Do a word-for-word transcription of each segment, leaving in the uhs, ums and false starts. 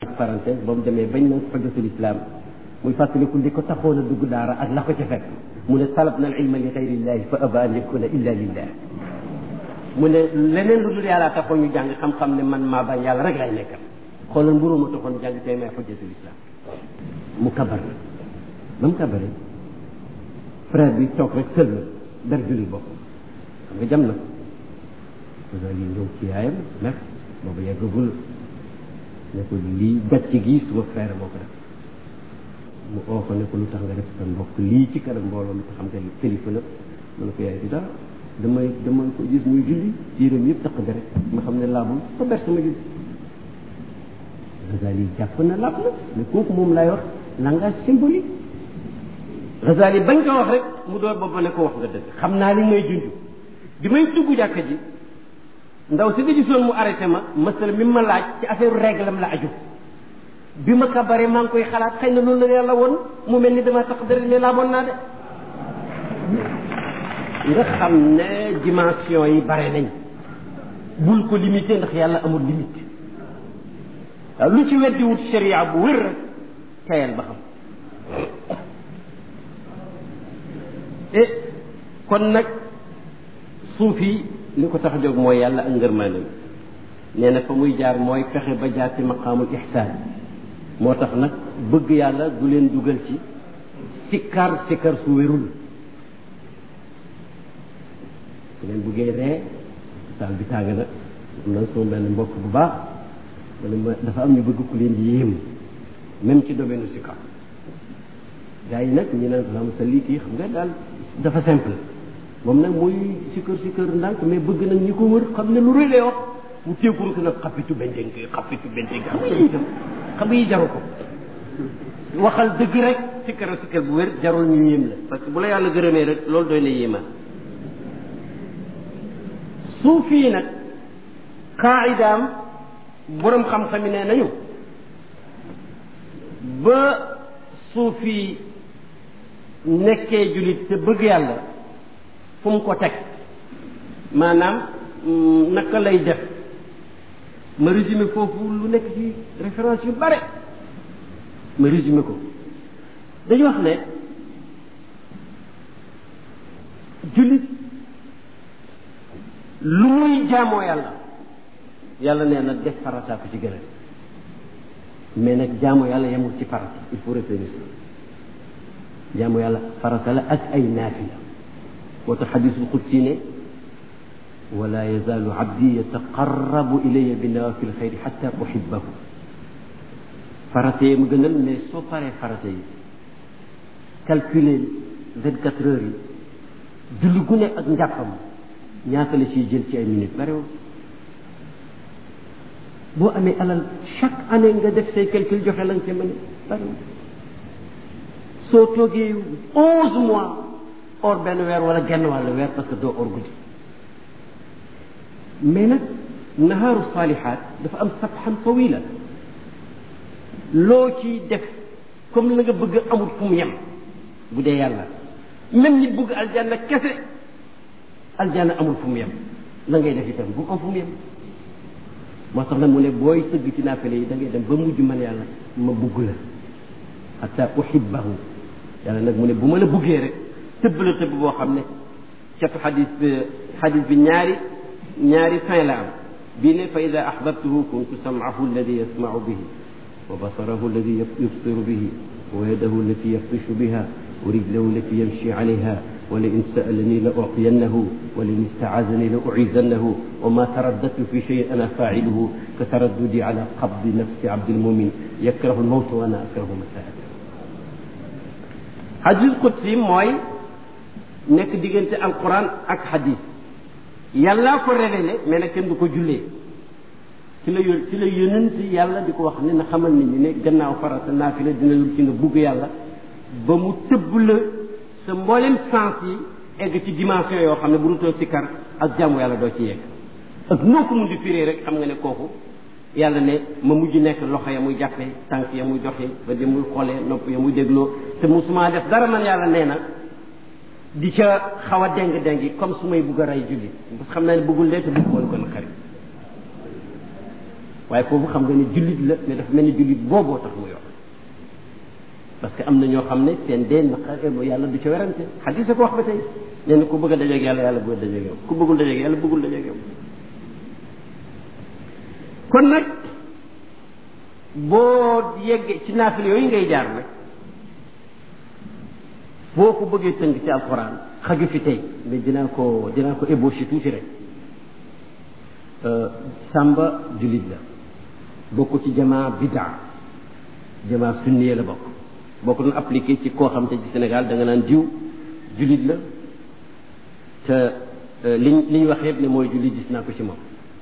parenthèse ba mu demee bañ na xujjatul islam muy fàttaliku li ko taxoon a dugg daara ak la ko ca fekk mu ne talab na al ilma li xayrillahi fa aba an yakuna illa lillah mu ne leneen lu dul yàlla taxoon ñu jàng xam-xam ne man maa bañ yàlla rek lay nekkal xoolal mburu ma taxoon jàng tey may xujjatul islam mu kabar ba mu kabaree frère bi toog rek sël na ber julli bopp xam nga jam na ko yi ñëw ci yaayam mer boobu yeggagul ne ko lii gàcc gi suma frère moo ko def mu oo ko ne ko lu tax nga def sa mbokk lii ci kanam mbooloo mi ko xam te kilifa la ma ne ko yaay di dara damay dama ko gis muy julli yéram yëpp taq deret ma xam ne laabul ko ber sama julli Ghazali jàpp na laab la mais kooku moom laay wax langage symbolique Ghazali bañ ko wax rek mu door booba ne ko wax nga dëgg xam naa li may junj bi may dugg jàkka ji ndaw si nga gisoon mu arrêté ma masala mi ma laaj ci affaire réglam la aju bi ma kabaree maa ngi koy xalaat xëy na loolu la yàlla woon mu mel ni dama tax dara ne laa boon naa de nga xam ne dimension yi bare nañ bul ko limité ndax yàlla amul limite waaw lu ci weddi wut sharia bu wér rek tayal ba xam et kon nag suuf yi li ko tax a jóg mooy yàlla ak ngërmaande nee na fa muy jaar mooy fexe ba jaar ci maqaamul ihsaan moo tax nag bëgg yàlla du leen dugal ci sikkar sikkar su wérul su leen buggee ree saal bi tàng na am na sama benn mbokk bu baax ma dafa am ñu bëgg ku leen di yéem même ci domaine u sikkar gars yi nag ñu naan xam sa lii kii xam nga daal dafa simple moom nag mooy sikkar sikkar ndànk mais bëgg nag ñi ko wër xam ne lu rëy lay wax mu téeku ko nag xapitu bendenk xapitu bendenk xam nga yi itam xam nga yi jaru ko waxal dëgg rek sikkar sikkar bu wér jarul ñu yéem la parce que bu la yàlla gërëmee rek loolu doy na yéemaan suuf yi nag qaaidaam boroom xam-xam yi nee nañu ba suuf yi nekkee jullit te bëgg yàlla fu mu ko teg maanaam naka lay def ma résumé foofu lu nekk ci référence yu bare ma résumé ko dañu wax ne jullit lu muy jaamoo yàlla yàlla nee na def farata ko ci gën a mais nag jaamoo yàlla yemul ci farata il faut retenir ça jaamoo yàlla farata la ak ay naafila moo tax xadisul qudsi ne wala yazaalu abdi yataqarrabu ilaya bi nawafil xayri xatta uhibbahu farata yi mu gënal mais soo paree farata yi calculer vingt quatre heures yi julli gu ne ak njàppam ñaata la ciy jël ci ay minutes barewul boo amee alal chaque année nga def say calcul joxe la nga ca mën barewul soo toogee onze mois or benn weer wala genn wàll weer parce que doo or guddi mais nag nahaaru saalihaat dafa am sabxan tawila loo ci def comme la nga bëgg amul fu mu yem bu dee yàlla même nit bëgg aljanna kese aljanna amul fu mu yem la ngay def itam bu am fu mu yem moo tax nag mu ne booy sëgg ci naafile yi da ngay dem ba mujj man yàlla ma bugg la hatta uhibbahu yàlla nag mu ne bu ma la buggee rek tëbb la tëbb boo xam ne catu xadis bi xadis bi ñaari ñaari fin la am bii ne fa ida ahbabtuhu kuntu sam'ahu alladi yasma'u bihi wa basarahu alladi yubsiru bihi wa yadahu allati yabtishu biha wa rijlahu allati yamshi alayha wa la in sa'alani la u'tiyannahu wa la in ista'azani la u'izannahu wa ma taraddadtu fi shay'in ana fa'iluhu ka taraddudi ala qabdi nafsi abdil mu'min yakrahu al-mawta wa ana akrahu masa'ata hadis qudsi mooy nekk diggante alquran ak hadis yàllaa ko révélé mais nag kenn du ko jullee ci la ci la yonent yàlla di ko wax ne na xamal nit ñi ne gannaaw farata naafila dina lu ci nga bugg yàlla ba mu tëbb la sa mboolem sens yi egg ci dimension yoo xam ne bu dutoo sikkar ak jaamu yàlla doo ci yegg ak noo ko mun di firee rek xam nga ne kooku yàlla ne ma mujj nekk loxo ya muy jàppee tànk ya muy doxee ba di muy xoolee nopp ya muy dégloo te musuma def dara man yàlla nee na di ca xaw a déng déng comme su may bugg a rey julli parce que xam naa ne bëggul lee te bëgg woon kon xarit waaye foofu xam nga ne jullit la mais dafa mel ni jullit booboo tax mu yor parce que am na ñoo xam ne seen dee naqareelu yàlla du ca werante xadis ko wax ba tey nee na ku bëgg a dajeeg yàlla yàlla bëgg a dajeeg yow ku bëggul dajeeg yàlla bëggul dajeeg yow kon nag boo yeggee ci naafil yooyu ngay jaar nag boo ko bëggee tënk ci alxuraan xaju fi tey mais dinaa ko dinaa ko ébauché tuuti rek Samba jullit la bokk ci jamaa bidaa jamaa sunniye la bokk boo ko doon appliqué ci koo xam te ci Sénégal da nga naan jiw jullit la te liñ li ñu wax yëpp ne mooy jullit gis naa ko ci moom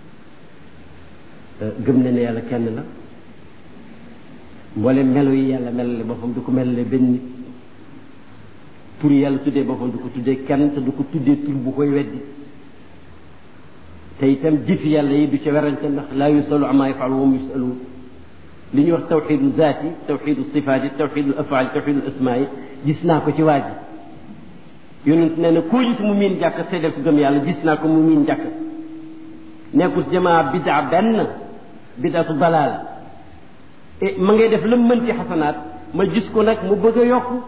gëm na ne yàlla kenn la mboolem melo yi yàlla melale boppam du ko melale benn nit tur yàlla tuddee boppam du ko tuddee kenn te du ko tuddee tur bu koy weddi te itam jëfi yàlla yi du ca werante ndax laa yusalu amma yafalu wa hum yusaluun li ñuy wax tawxidu zaati tawxidu sifaati tawxidu afaali tawxidu asmaa yi gis naa ko ci waa ji yonent nee na koo gis mu miin jàkk seedeel ko gëm yàlla gis naa ko mu miin jàkk nekkul jamaa bidaa benn bidaatu dalaal e ma ngay def la mën ci xasanaat ma gis ko nag mu bëgg a yokku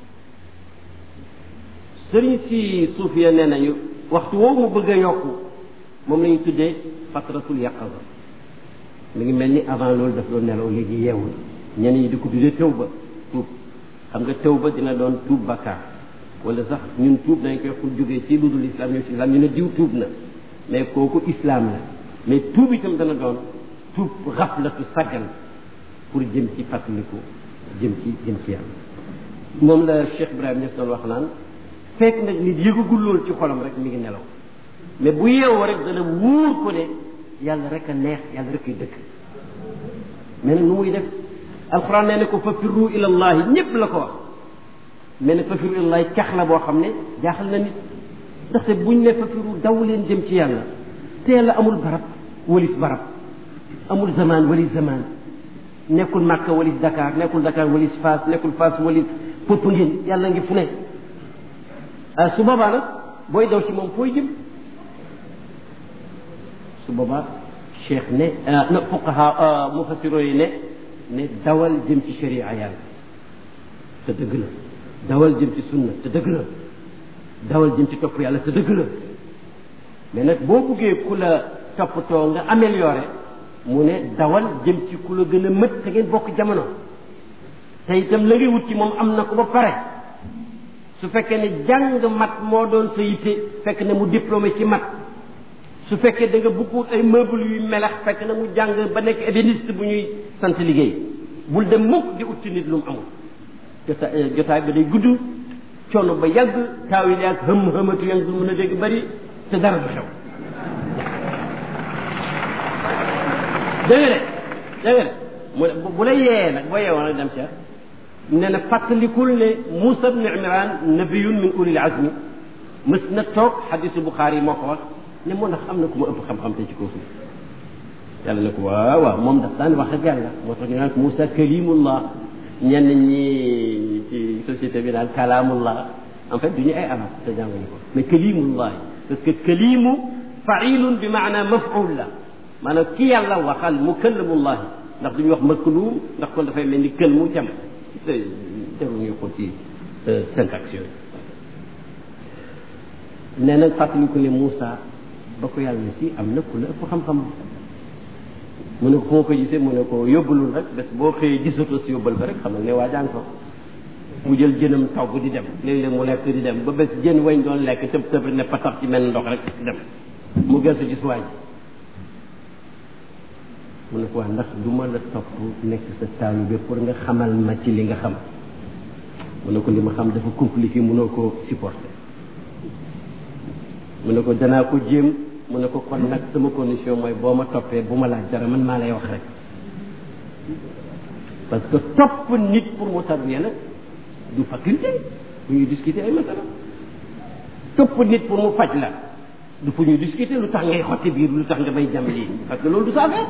sëriñ si suufiya nee nañu waxtu woowu mu bëgg a yokku moom la ñu tuddee fatratul yaqaza mi ngi mel ni avant loolu daf doon nelaw léegi yeewul ñenn ñi di ko tuddee tëw ba tuub xam nga tëw ba dina doon tuub bakkaar wala sax ñun tuub dañ koy pour jógee ci lu dul islam ñëw ci islam ñu ne diw tuub na mais kooku islam la mais tuub itam dana doon tuub xaflatu saggan pour jëm ci fàttaliku jëm ci jëm ci yàlla moom la Cheikh Ibrahima Niass doon wax naan fekk nag nit yëgagul loolu ci xolam rek mi ngi nelaw mais bu yeewoo rek dana wóor ko ne yàlla rek a neex yàlla rek ay dëkk mais nag nu muy def alxuraan nee na ko fa firru ilallahi ñëpp la ko wax mais nag fa firru ilallahi cax la boo xam ne jaaxal na nit ndaxte buñ ne fa firru daw leen jëm ci yàlla te yàlla amul barab walis barab amul zamaan walis zamaan nekkul Makka walis Dakar nekkul Dakar walis Fass nekkul Fass walis Popenguine yàlla ngi fu ne su boobaa nag booy daw ci moom fooy jëm su boobaa cheikh ne na fuqaha mufassiro yi ne ne dawal jëm ci sharia yàlla te dëgg la dawal jëm ci sunna te dëgg la dawal jëm ci topp yàlla te dëgg la mais nag boo buggee ku la toppatoo nga amélioré mu ne dawal jëm ci ku la gën a mët te ngeen bokk jamono te itam la ngay wut ci moom am na ko ba pare su fekkee ne jàng mat moo doon sa yitte fekk ne mu diplômé ci mat su fekkee da nga bëgg ay meuble yu melax fekk na mu jàng ba nekk ébéniste bu ñuy sant liggéey bul dem mukk di utti nit lu mu amul jotaay jotaay ba day gudd coono ba yàgg taaw yi ak xëm xëmatu yang du mën a dégg bari te dara du xew dégg nga de dégg nga de mu ne bu la yee nag boo yeewoon nag dem ca ne na fàttalikul ne Muusa ibn Imran nabiyun min ulil azmi mës na toog xadisu Buxaari yi moo ko wax ne moo ndax am na ku ma ëpp xam-xam te ci kaw suuf yàlla ne ko waaw waaw moom daf daan wax ak yàlla moo tax ñu naan Muusa kalimullah ñenn ñi ci société bi naan kalaamullah en fait du ñu ay arab te jànguñu ko mais kalimullah parce que kalimu failun bi maana maf'ul la maanaam ki yàlla waxal mukallamullahi ndax du ñu wax makluum ndax kon dafay mel ni kël mu jam jarul ñu ko ci syntaxe yooyu nee na fàttaliku ne Moussa ba ko yàlla ne si am na ku la ëpp xam-xam mu ne ko fu ma ko gisee mu ne ko yóbbalul rek bés boo xëyee gisatoo si yóbbal ba rek xamal ne waa jàng ko mu jël jënam togg di dem léeg-léeg mu lekk di dem ba bés jën wañ doon lekk tëb tëb ne patax ci mel ndox rek dem mu gëstu gis waaj mu ne ko waa ndax du ma la topp nekk sa taalibe pour nga xamal ma ci li nga xam mu ne ko li ma xam dafa compliqué mënoo ko supporter mu ne ko danaa ko jéem mu ne ko kon nag sama condition mooy boo ma toppee bu ma laaj dara man maa lay wax rek parce que topp nit pour mu tarbiya nag du faculté bu ñuy discuter ay masala topp nit pour mu faj la du pour ñuy discuter lu tax ngay xotti biir lu tax nga may jam lii parce que loolu du sa affaire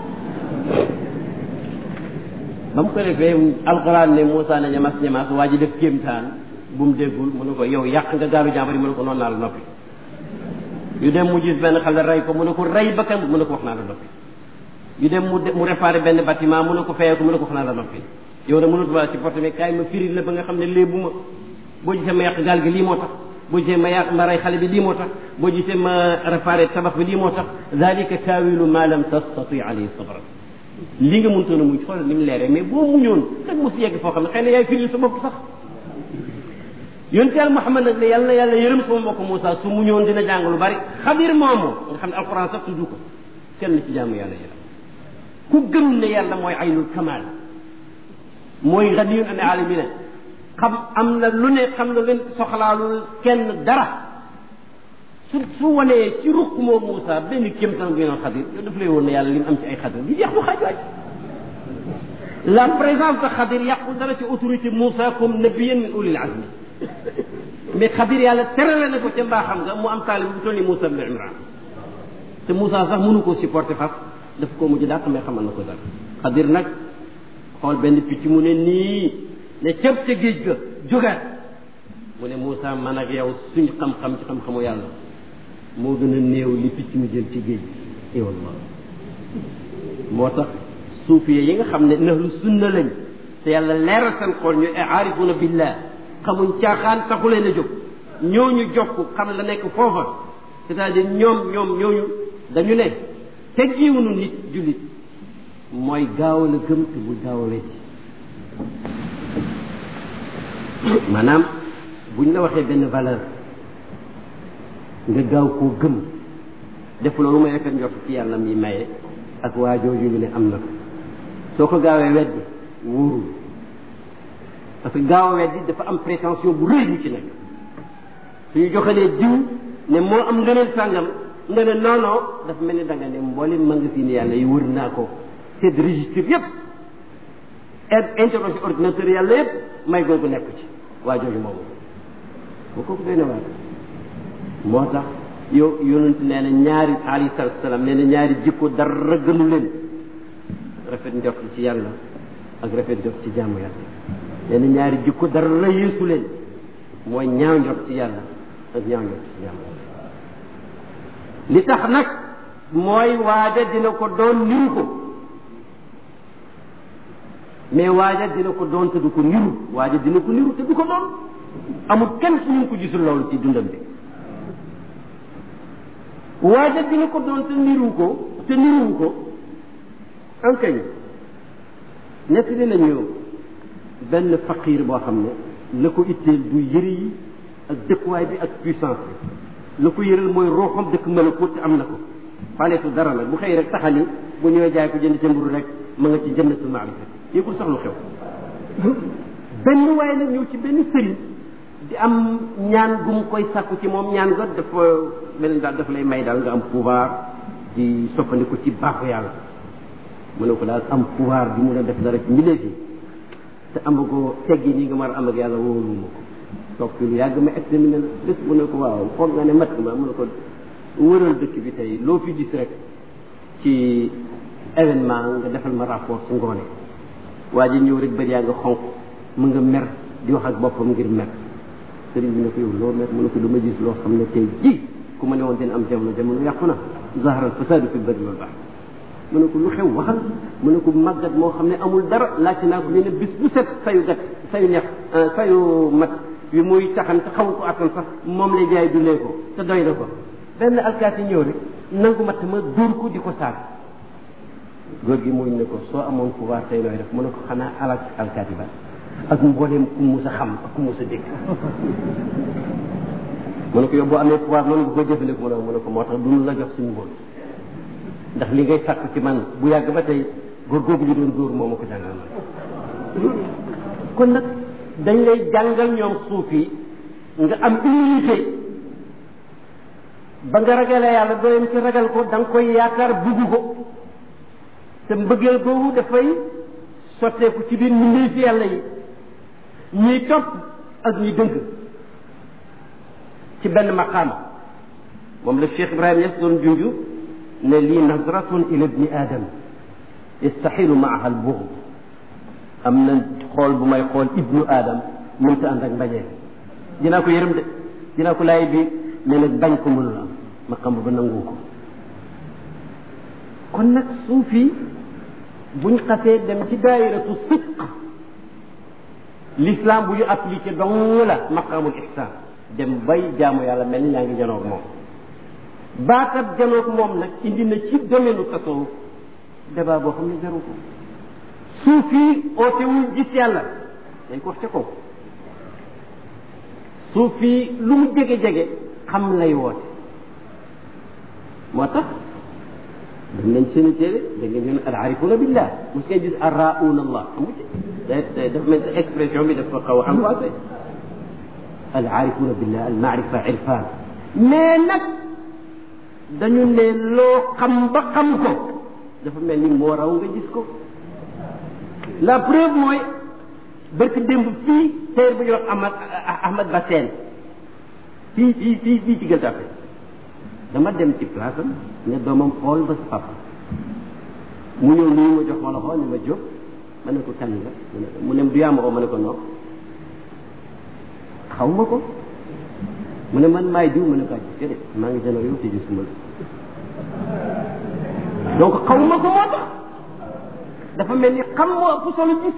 ba mu ko defee alxuraan ne Moussa ne ñamas ñamas waa ji def kéemtaan bu mu déggul mu ne ko yow yàq nga gaaru jàmbari mu ne ko noonu naa la noppi yu dem mu gis benn xale rey ko mu ne ko rey bakkan mu ne ko wax naa la noppi ñu dem mu mu réparé benn bâtiment mu ne ko fayee ko mu ne ko xanaa la noppi yow nag mënut waa supporté mais kaay ma firil la ba nga xam ne léebu ma boo gisee ma yàq gaal gi lii moo tax boo gisee ma yàq ma rey xale bi lii moo tax boo gisee ma réparé tabax bi lii moo tax dalika taawilu ma lam tastati alayhi sabra li nga mënutoon a muñ xoolal ni mu leeree mais boo muñoon rek mu si yegg foo xam ne xëy na yaay firil sa bopp sax yonent yàlla Muhammad nag ne yàlla na yàlla yërëm sama mbokk Moussa su muñoon dina jàng lu bari Xadir moomu nga xam ne alquran sax tudd ko kenn ci jaamu yàlla yërëm ku gëm ne yàlla mooy aynul kamal mooy ganiyun an alamina xam am na lu ne xam na leen soxlaalul kenn dara su su wanee ci ruq moo Moussa benn kéemtaan bi noon Xadir yow daf lay woon ne yàlla li mu am ci ay Xadir di jeex bu xaaj waaj la présence de Xadir yàqul dara ci autorité Moussa comme nabiyan min ulil azmi mais Xadir yàlla terale na ko ca mbaaxam nga mu am taalib bu toll ni Moussa ibn Imran te Moussa sax mënu koo supporter faf daf koo mujj dàq mais xamal na ko dara Xadir nag xool benn picc mu ne nii ne cëb ca géej ga jógaat mu ne Moussa man ak yow suñ xam-xam ci xam-xamu yàlla moo gën a néew li picc mu jël ci géej gi i wallah moo tax suufiye yi nga xam ne nahlu sunna lañ te yàlla leeral seen xool ñu aarifuna billah xamuñ caaxaan taxu leen a jóg ñooñu jokk xam la nekk foofa c'est-à-dire ñoom ñoom ñooñu dañu ne teggiwunu nit jullit mooy gaaw la gëm te bul gaaw a weddi maanaam buñ la waxee benn valeur nga gaaw koo gëm def loolu may rafet njort ci yàlla mi maye ak waa jooju ñu ne am na ko soo ko gaawee weddi wóorul parce que gaaw a weddi dafa am prétention bu rëy bu ci nekk suñu joxalee diw ne moo am ngëneel sàngam nga ne non non dafa mel ni da nga ne mboolem magasin yàlla yi wër naa ko c'est de registre yëpp et interroger ordinateur yàlla yëpp may googu nekk ci waa jooju moomu boo kooku doy na waar moo tax yow yonent nee na ñaari alayhi salaatu wasalaam nee na ñaari jikko dara gënu leen rafet njort ci yàlla ak rafet njort ci jaamu yàlla nee na ñaari jikko dara yeesu leen mooy ñaaw njort ci yàlla ak ñaaw njort ci jaamu yàlla li tax nag mooy waaja dina ko doon niru ko mais waaja dina ko doon te du ko niru waaja dina ko niru te du ko doon amul kenn suñu ko gisul loolu ci dundam bi waaja dina ko doon te niru ko te niruwu ko ankañ nekk li nañu benn faqiir boo xam ne la ko itteel du yëre yi ak dëkkuwaay bi ak puissance bi la ko yëral mooy rooxam dëkk malakut te am na ko faaleetu dara nag bu xëy rek taxani bu ñëwee jaay ko jënd ca mburu rek ma nga ci jannatul maarifa yëgul sax lu xew benn waaye nag ñëw ci benn sëriñ di am ñaan gu mu koy sàkku ci moom ñaan nga dafa mel ni daal dafa lay may daal nga am pouvoir di soppandiku ci baaxu yàlla mu ne ko daal am pouvoir di mun a def dara ci mbindeef yi te amagoo teggi nii nga mar a am ak yàlla wóoruma ko toog fi lu yàgg ma examiné la bés mu ne ko waaw foog nga ne mat ma mu ne ko wëral dëkk bi tey loo fi gis rek ci événement nga defal ma rapport su ngoone waa ji ñëw rek bëri yaa nga xonq mu nga mer di wax ak boppam ngir mer sëriñ bi ne ko yow loo mer mu ne ko lu ma gis loo xam ne tey ji ku ma ne woon dina am jamono jamono yàqu na zahara al fasadu fi barri wal bahr mu ne ko lu xew waxal mu ne ko màggat moo xam ne amul dara laajte naa ko nee na bis bu set sayu gat sayu ñax sayu mat wi muy taxan te xaw ko attan sax moom lay jaay dundee ko te doy na ko benn alkaati ñëw rek nangu matt ma dóor ko di ko saag góor gi mooy ne ko soo amoon pouvoir tey looy def mu ne ko xanaa alal alkaati ba ak mbooleem ku mus a xam ak ku mus a dégg mu ne ko yow boo amee pouvoir noonu nga koy jëfandikoo mu ne ko moo tax duñu la jox suñu mbool ndax li ngay sàkk ci man bu yàgg ba tey góor googu ñu doon dóor moo ma ko jàngal man kon nag dañ lay jàngal ñoom suuf yi nga am humilité ba nga ragalee yàlla doyam ci ragal ko da nga koy yaakaar bugg ko te mbëggeel boobu dafay sotteeku ci biir mbindeefi yàlla yi ñuy topp ak ñuy dëng ci benn maqaama moom la Cheikh Ibrahima Niass doon junju ne lii nazratun ila ibni adam yastaxilu maaha al bughd am na xool bu may xool ibnu adam mënta ànd ak mbañeel dinaa ko yërëm de dinaa ko laay bi mais nag bañ ko mënul am maqaama ba nangu ko kon nag suufi buñ xasee dem ci daayiratu sidq l'islam bu ñu appliqué dong la maqaamul ihsan dem bay jaamu yàlla mel ni yaa ngi janoog moom baatab janoog moom nag indi na ci domaine tasawuf débat boo xam ne jaru ko suufi ootewul gis yàlla dañ ko wax ca kaw suufi lu mu jege-jege xam lay woote moo tax dañ nañ seeni téere da ngeen ñu ne al arifuna billah mos ngay gis arrauna allah amu ci day dafa mel ni expression bi dafa xaw a am waase al arifuna billah al maarifa irfan mais nag dañu ne loo xam ba xam ko dafa mel ni moo raw nga gis ko la preuve mooy barki démb fii téere bu ñuy wax Ahmad Ahmad Bassène fii fii fii fii ci Gueule Tapée dama dem ci place am ne doomam xool ba sa papa mu ñëw nii ma jox ma loxo ni ma jóg ma ne ko kan la mu ne du yaa ma ko ma ne ko non xaw ma ko mu ne man maay diw ma ne ko aj de maa ngi jënoo yow te gisuma la donc xaw ma ko moo tax dafa mel ni xam moo ëpp solo gis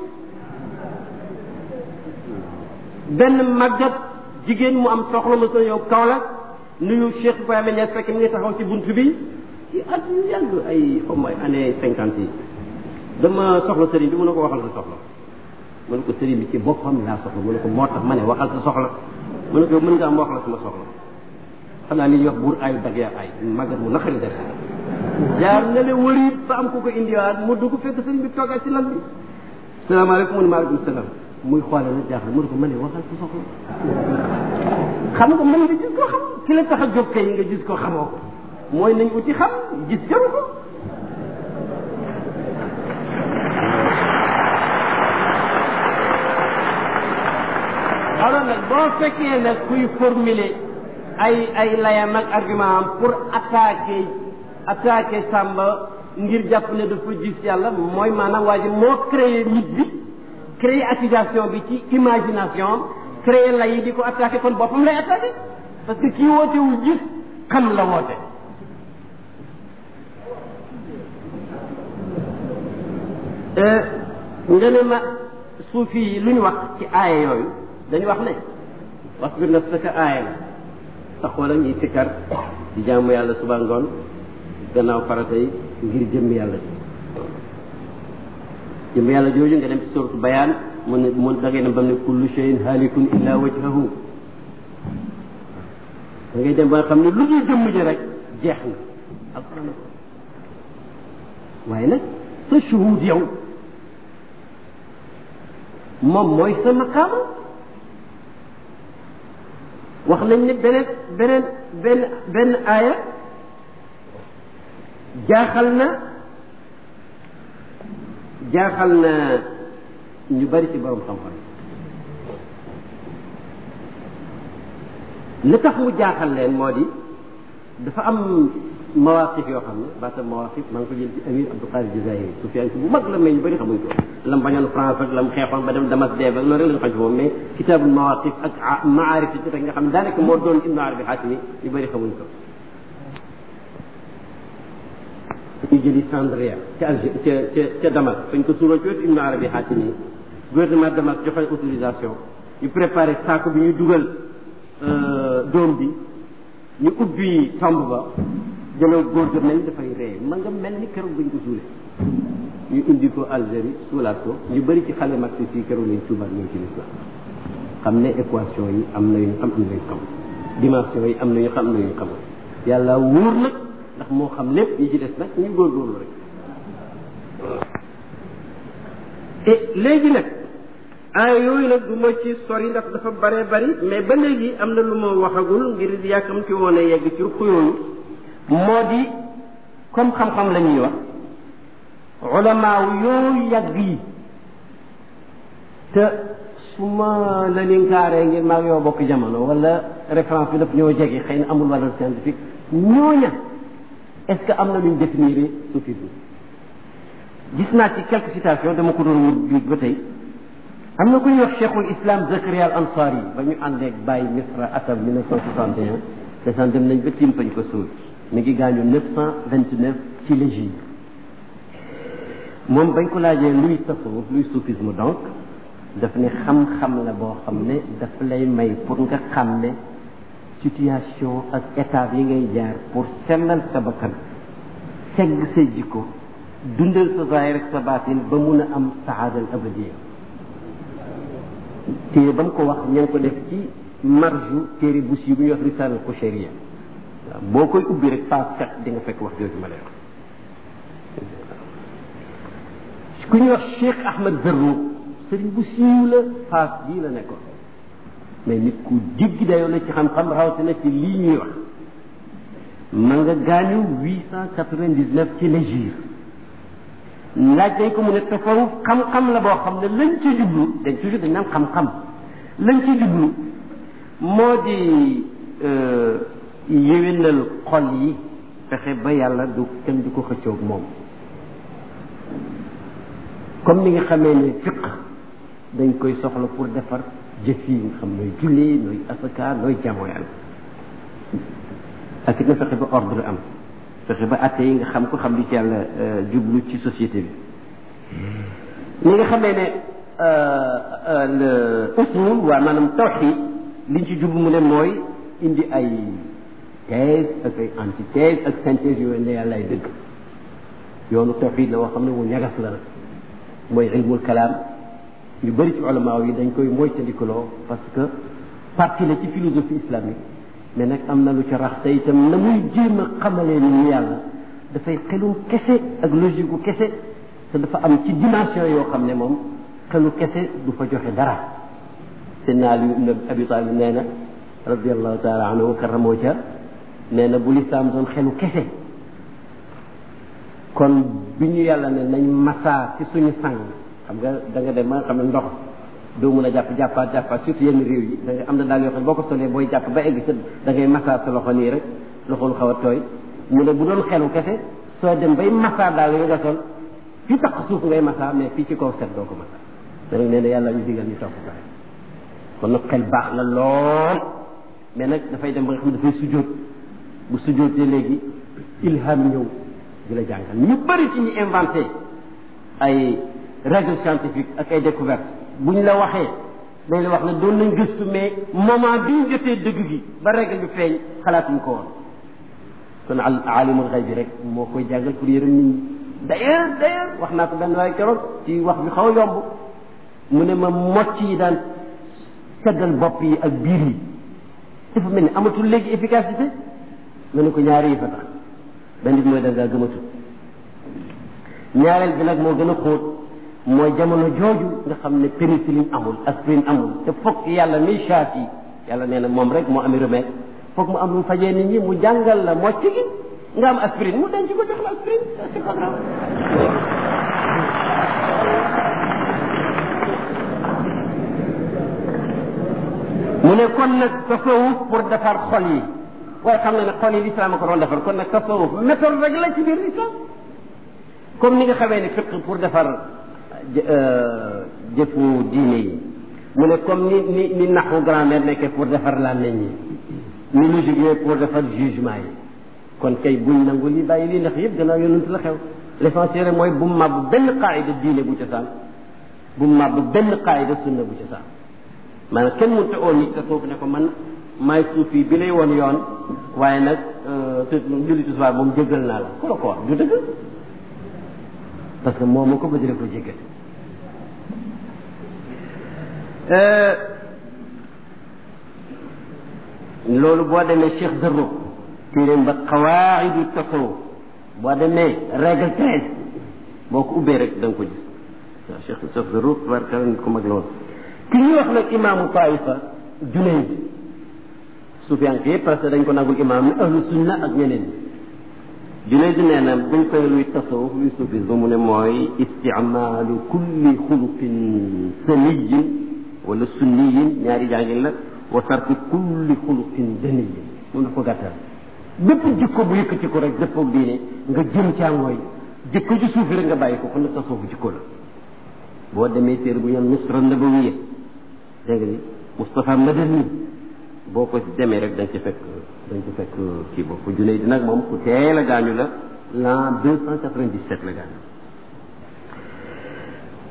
benn màggat jigéen mu am soxla ma sa yow Kaolack nuyu Cheikh Ibrahima Niass fekk mi ngi taxaw ci buntu bi ci at yu yàgg ay xaw ma année cinquante yi dama soxla sëriñ bi mu ne ko waxal sa soxla mu ne ko sëriñ bi ci boppam laa soxla mu ne ko moo tax ma ne waxal sa soxla mu ne ko mën nga am wax la sama soxla xam naa li ñuy wax buur ayu dag yaa ay màggat mu naqari def jaar na le wëri ba am ku ko indiwaat mu dugg fekk sëriñ bi toogaat ci lal bi salaamaaleykum mu ne maaleykum salaam muy xoole na jaaxle mu ne ko ma ne waxal sa soxla xam nga mën nga gis ko xam ki la tax a jóg kay nga gis ko xamoo ko mooy nañ uti xam gis jaru ko alors nag boo fekkee nag kuy formuler ay ay layam ak argument am pour attaquer attaquer Samba ngir jàpp ne dafa gis yàlla mooy maanaam waa ji moo créé nit bi créé accusation bi ci imagination créé lay di ko attaqué kon boppam lay attaqué parce que kii wootewul gis xam la woote nga ne ma suufi yi lu ñu wax ci aaya yooyu dañu wax ne wasbir nafsaka aaya la taxoo la ñuy sikkar di jaamu yàlla suba ngoon gannaaw farata yi ngir jëmm yàlla ji jëmm yàlla jooju nga dem ci sourate Bayaan mu ne mu da ngay dem ba ne kullu shay'in halikun illa wajhahu da ngay dem ba nga xam ne lu dul jëmm ji rek jeex na alquran ko waaye nag sa shuhud yow moom mooy sa maqaama wax nañ ne beneen beneen benn benn aaya jaaxal na jaaxal na ñu bari ci borom xam-xam li tax mu jaaxal leen moo di dafa am mawaqif yoo xam ne baatam mawaqif maa ngi ko jël ci amir Abdul Qadir Jazairi Sufyaan bu mag la mais ñu bëri xamuñ ko lam bañoon France ak lam xeexoon ba dem Damas deeb ak loolu rek la ñu xam ci moom mais kitaabul mawaqif ak maarif ci rek nga xam ne daanaka moo doon Ibnu Arabi Xaatimi ñu bëri xamuñ ko ñu jëli Cendrillon ca Alger ca ca ca Damas fañ ko suuroo ci wetu Ibnu Arabi Xaatimi gouvernement Damas joxe autorisation ñu préparé saako bi ñu dugal doom bi ñu ubbi tomb ba jëloo góor ga mel ni dafay ree ma nga mel ni keroog bañ ko suule ñu indi ko Algérie suulaat ko ñu bëri ci xale marxiste fii keroog lañ tuubaat ñëw ci l'islam xam ne équation yi am na yu ñu xam am na yu xam dimension yi am na ñu xam am na yu xamul yàlla wóor nag ndax moo xam lépp yi ci des nag ñu góorgóorlu rek et léegi nag aaya yooyu nag du ma ci sori ndax dafa bare bari mais ba léegi am na lu ma waxagul ngir yàkkam ci woon a yegg ci ruq yooyu moo di comme xam-xam la ñuy wax ulamaaw yooyu yàgg yi te su ma la linkaaree ngir maa yow bokk jamono wala référence bi daf ñoo jege xëy na amul valeur scientifique ñooña est-ce que am na luñ définir soufisme gis naa ci quelques citations dama ko doon wut juuj ba tey am na ku ñuy wax cheikhul islam Zakaria al Ansari ba ñu àndeeg bàyyi Misra atam mille neuf cent soixante et un te dem nañ ba timpañ ko suul mi ngi gaañu neuf cent vingt neuf ci l'Égypte moom bañ ko laajee luy tasawuf luy soufisme donc daf ne xam-xam la boo xam ne daf lay may pour nga xam ne situation ak étape yi ngay jaar pour sellal sa bakkan segg say jikko dundal sa zahir ak sa baatin ba mun a am saadal abadiya téere ba mu ko wax ña ngi ko def ci marju téere bu si bu ñuy wax risala al-Qushayriya waaw boo koy ubbi rek page sept di nga fekk wax jooju ma lay wax ku ñuy wax Cheikh Ahmed Zarruq sëriñ bu siiw la page bii la nekkoon mais nit ku jéggi dayoo la ci xam-xam rawatina ci lii ñuy wax ma nga gaañu huit cent quatre-vingt-dix-neuf ci l'hégire laaj dañ ko mu ne tasawuf xam-xam la boo xam ne lañ ci jublu dañ toujours dañ naan xam-xam lañ ci jublu moo di yéwénal xol yi fexe ba yàlla du kenn du ko xëccoog moom comme ni nga xamee ne fiq dañ koy soxla pour defar jëf yi nga xam nooy jullee nooy asaka nooy jaamoo yàlla ak it na fexe ba ordre am fexe ba atte yi nga xam ko xam li ci yàlla jublu ci société bi ni nga xamee ne le usul waa maanaam tawxid liñ ci jublu mu ne mooy indi ay thèse ak ay antithèse ak synthèse yooyu ne yàlla ay dëgg yoonu tawxid la woo xam ne wu ñagas la nag mooy ilmul kalaam ñu bëri ci ulama yi dañ koy moytandikuloo parce que partie la ci philosophie islamique mais nag am na lu ci rax te itam na muy jéem a xamalee ni ñu yàlla dafay xelum kese ak logique gu kese te dafa am ci dimension yoo xam ne moom xelu kese du fa joxe dara Seydina Ali ibn Abi Talib nee na radiallahu taala anhu karamoo ca nee na bu lislaam doon xelu kese kon bi ñu yàlla ne nañ masaa ci suñu sang xam nga da nga dem ba nga xam ne ndox doo mun a jàpp jàppaat jàppaat surtout yenn réew yi da nga am na daal yoo xam ne boo ko solee booy jàpp ba egg sa da ngay masaa sa loxo nii rek loxo lu xaw a tooy mu ne bu doon xelu kese soo dem bay masaa daal yi nga sol fii tax suuf ngay masaa mais fii ci kaw set doo ko masaa da nag nee na yàlla ñu digal ñu topp ko kon nag xel baax na lool mais nag dafay dem ba nga xam ne dafay sujjóot bu sujjóotee léegi ilham ñëw di la jàngal ñu bëri ci ñu inventé ay règles scientifiques ak ay découvertes buñ la waxee dañ la wax ne doon nañ gëstu mais moment bi ñu jotee dëgg gi ba règle bi feeñ xalaatuñ ko woon kon al alimul xayb bi rek moo koy jàngal pour yërëm nit ñi d'ailleurs d'ailleurs wax naa ko benn waay keroog ci wax bi xaw a yomb mu ne ma mocc yi daan seddal bopp yi ak biir yi dafa mel ni amatul léegi efficacité ma ne ko ñaari yi fa tax benn bi mooy da ngaa gëmatul ñaareel bi nag moo gën a xóot mooy jamono jooju nga xam ne pénicilline amul aspirine amul te foog yàlla miy chaat yi yàlla nee na moom rek moo amee remède foog mu am lu mu fajee nit ñi mu jàngal la mocc gi nga am aspirine mu denc ko jox la aspirine c'est pas grave mu ne kon nag tasawuf pour defar xol yi waaye xam nga ne xol yi l'islam ko doon defar kon nag tasawuf méthode rek la ci biir l'islam comme ni nga xamee ne fiqh pour defar jëfu diine yi mu ne comme ni ni ni naxu grammaire nekkee pour defar làmmiñ yi ni logique yooyu pour defar jugement yi kon kay buñ nangu li bàyyi lii ndax yëpp gannaaw yonent la xew l'essentiel mooy bu mu màbb benn qaayida diine bu cosaan bu mu màbb benn qaayida sunna bu cosaan maanaam kenn mënut a oo nit tasawuf ne ko man maay suufi bi lay woon yoon waaye nag te julli tisbaar moom jéggal naa la ku la ko wax du dëgg parce que moom moo ko bëjële ko jéggal loolu boo demee Cheikh Zarruq téeréem ba qawaa'idu tasawuf boo demee règle treize boo ko ubbee rek da nga ko gis waaw Cheikh Cheikh Zarruq barka nit ko mag la woon ki ñuy wax nag imaamu Taifa Junayd sufiyanke yëpp parce que dañ ko nagul imaam ni ahlu sunna ak ñeneen Junayd nee na buñ koy luy tasawuf luy sufisme ba mu ne mooy isticmaalu kulli xuluqin saniyin wala sunniyin ñaari jàngin la wa tarku kulli xuluqin daniyin mun na ko gàttal bépp jikko bu yëkkati ko rek dëppoog diine nga jëm caa mooy jikko ju suufi rek nga bàyyi ko kon nag tasawuf jikko la boo demee téere bu ñoon nusra nabawiyya dégg nga ni Moustapha Madani boo ko demee rek dañ ci fekk dañ ci fekk kii boobu Junayd nag moom ku teel a gaañu la l'an deux cent quatre-vingt-dix-sept la gaañu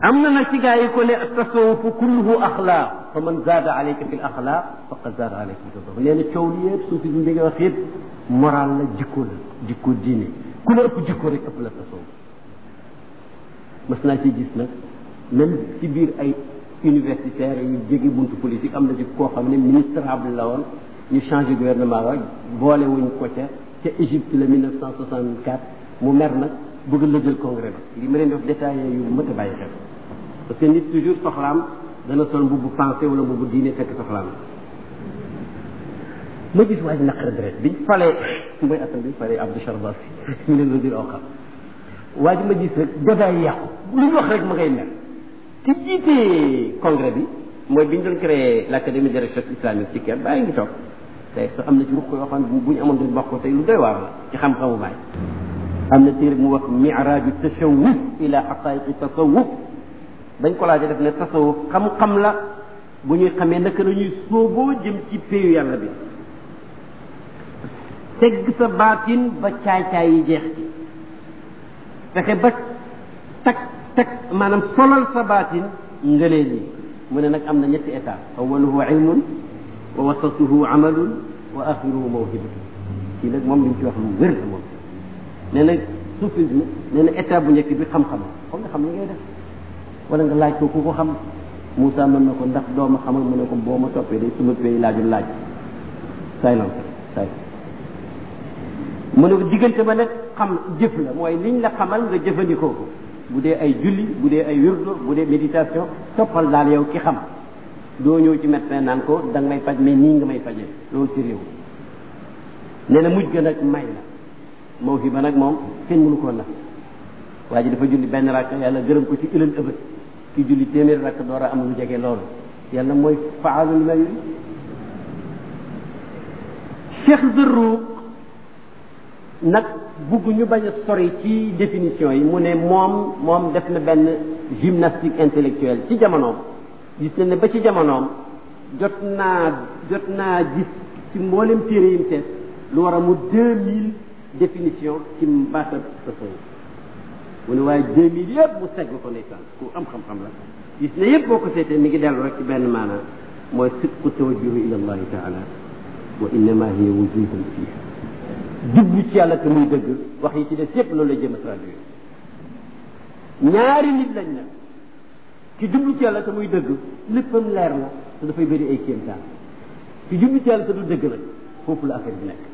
am na nag ci gaa yi ko ne tasawufu kulluhu axlaaq fa man zaada alayka fi l axlaaq faqad zaada alayka fi tasawuf nee na coow li yëpp soufisme bi nga wax yëpp moral la jikko la jikko diine ku la ëpp jikko rek ëpp la tasawuf mas naa ci gis nag même ci biir ay universitaires yu jege buntu politique am na ci koo xam ne ministrable la woon ñu changé gouvernement wa boole wuñ ko ca ca Égypte la mille neuf cent soixante-quatre mu mer nag bëgg la jël congrès ba li ma leen di wax détaillé yu mët a bàyyi xel parce que nit toujours soxlaam dana sol mbubbu pensé wala mbubbu diine fekk soxlaam ma gis waa ji naqara deret biñ falee mooy atam biñ falee Abdou Charbas ñu leen dir oo xam waa ji ma gis rek jotaay yàqu lu ñu wax rek ma ngay mer te jiitee congrès bi mooy bi ñu doon créé l' académie de recherche islamique ci kër bàyyi ngi toog tey sax am na ci ruq yoo xam ne bu ñu amoon duñ wax ko tey lu doy waar la ci xam-xamu bàyyi am na téere mu wax miraaju tashawuf ila xaqaiqi tasawuf dañ ko laajee def ne tasawuf xam-xam la bu ñuy xamee naka la ñuy sóoboo jëm ci péyu yàlla bi tegg sa baatin ba caay-caay yi jeex ci fexe ba tak tak maanaam solal sa baatin ngëneel yi mu ne nag am na ñetti état awaluhu ilmun wa wasatuhu amalun wa axiruhu mawhibatu kii nag moom li ñu ci wax lu wér la moom nee na soufisme nee na état bu njëkk bi xam-xam xam nga xam li ngay def wala nga laaj ko ku ko xam Moussa mën na ko ndax dooma xamal mu ne ko boo ma toppee day suma pay laajul laaj silence silence mu ne ko diggante ba nag xam jëf la mooy liñ la xamal nga jëfandikoo ko bu dee ay julli bu dee ay wirdo bu dee méditation toppal daal yow ki xam doo ñëw ci médecin naan ko da nga may faj mais nii nga may fajee loolu ci réew nee na mujj ga nag may la mawhiba nag moom kenn mënu koo natt waa ji dafa julli benn rakk yàlla gërëm ko ci ilal ëbët ki julli téeméeri rakk door a am lu jege loolu yàlla mooy faalu li ma yuri Cheikh Zarruq nag bugg ñu bañ a sori ci définition yi mu ne moom moom def na benn gymnastique intellectuelle ci jamonoom gis na ne ba ci jamonoom jot naa jot naa gis ci mboolem téere yi mu seet lu war a mu deux mille définition ci mbaata tasawuf mu ne waaye deux mille yëpp mu segg ko ndeysaan ku am xam-xam la gis ne yëpp boo ko seetee mi ngi dellu rek ci benn maanaam mooy sidqu tawajjuhi ila allahi taala wa innama hiya wujuhun fiha jublu ci yàlla te muy dëgg wax yi ci des yëpp loolu lay jëm a traduire ñaari nit lañ nag ki jublu ci yàlla te muy dëgg léppam leer la te dafay bëri ay kéemtaan ki jublu ci yàlla te du dëgg nag foofu la affaire bi nekk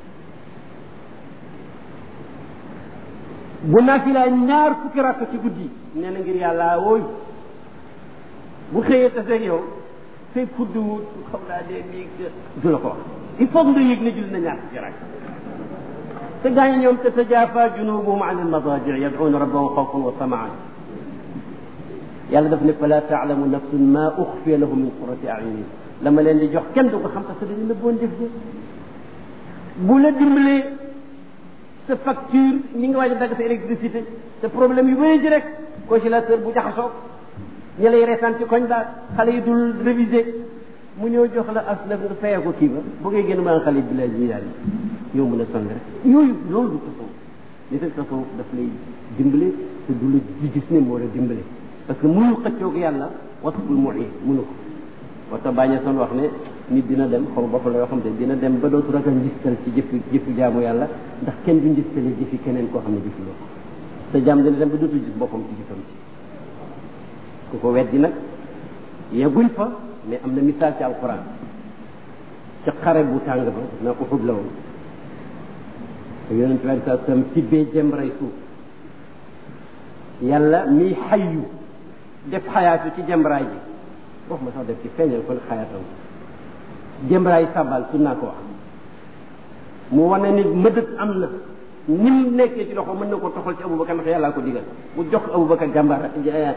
bu naafilaa ñaar fukki rakk ci guddi nee na ngir yàlla wooy bu xëyee taseeg yow say fudd wut xam naa dee bii du la ko wax il faut nga yëg ne jul na ñaar fukki rakk te gaañu ñoom tatajaafaa junubuhum an almadaaji yad'uuna rabbahum xawfan wa tamaan yàlla daf ne fala taalamu nafsun ma uxfiya lahum min qurrati ayunin la ma leen di jox kenn du ko xam parce que dañu nëbboon def de bu la dimbalee sa facture ñi nga waaj a dagg sa électricité te problème yu bëri ji rek congélateur bu jaxasoo ñi lay reetaan ci koñ daal xale yi dul réviser mu ñëw jox la aslaf nga fayee ko kii ba bu ngay génn maa xale bi la ñuy daal yow mën a song rek yooyu loolu du tasawuf li tax tasawuf daf lay dimbale te du la di gis ne moo la dimbale parce que mënul xëccoog yàlla wasful mu'in mënu ko wata bàññee son wax ne nit dina dem xaw bopp la yoo xam te dina dem ba dootu ragal njistal ci jëfi jëfi jaamu yàlla ndax kenn du njistale jëfi keneen koo xam ne jëfi loo te jaam dina dem ba dootu gis boppam ci jëfam ci ku ko weddi nag yegguñ fa mais am na misaal ci alquran ca xare bu tàng ba daf naa Uhud la woon yonent bi saa sam tibbee jëmbray suuf yàlla miy xayyu def xayaatu ci jëmbraay ji wax ma sax def ci feeñal ko xayaatam jëmbraay sabal su naa ko wax mu wane ni mëdët am na ni mu nekkee ci loxo mën na ko toxal ci Aboubacar ndax yàllaa ko digal mu jox Aboubacar jàmbaar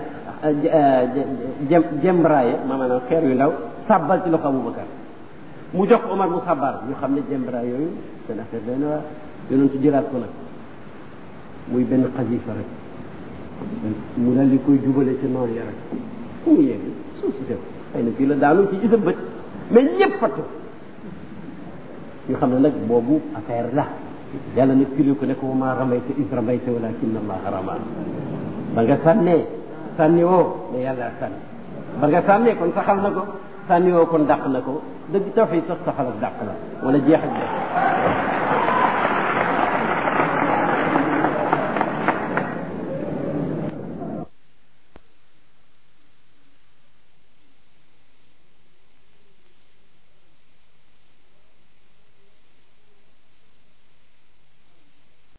jëmbraaye maanaam xeer yu ndaw sabal ci loxo Aboubacar mu jox Omar mu sabal ñu xam ne jëmbraay yooyu seen affaire doy na waa yonentu jëlaat ko nag muy benn xasifa rek mu dal di koy jubale ci noonu ya rek fu mu yegg suuf si sew xëy na fii la daanu ci gisam bët mais ñëpp fattu ñu xam ne nag boobu affaire la yàlla nag firi ko ne ko ma ramayta is ramayta walakin allaha rama ba nga sànnee sànni woo ne yàlla sànni ba nga sànnee kon saxal na ko sànni woo kon dàq na ko dëgg tawxiid sax saxal ak dàq la wala jeex ak def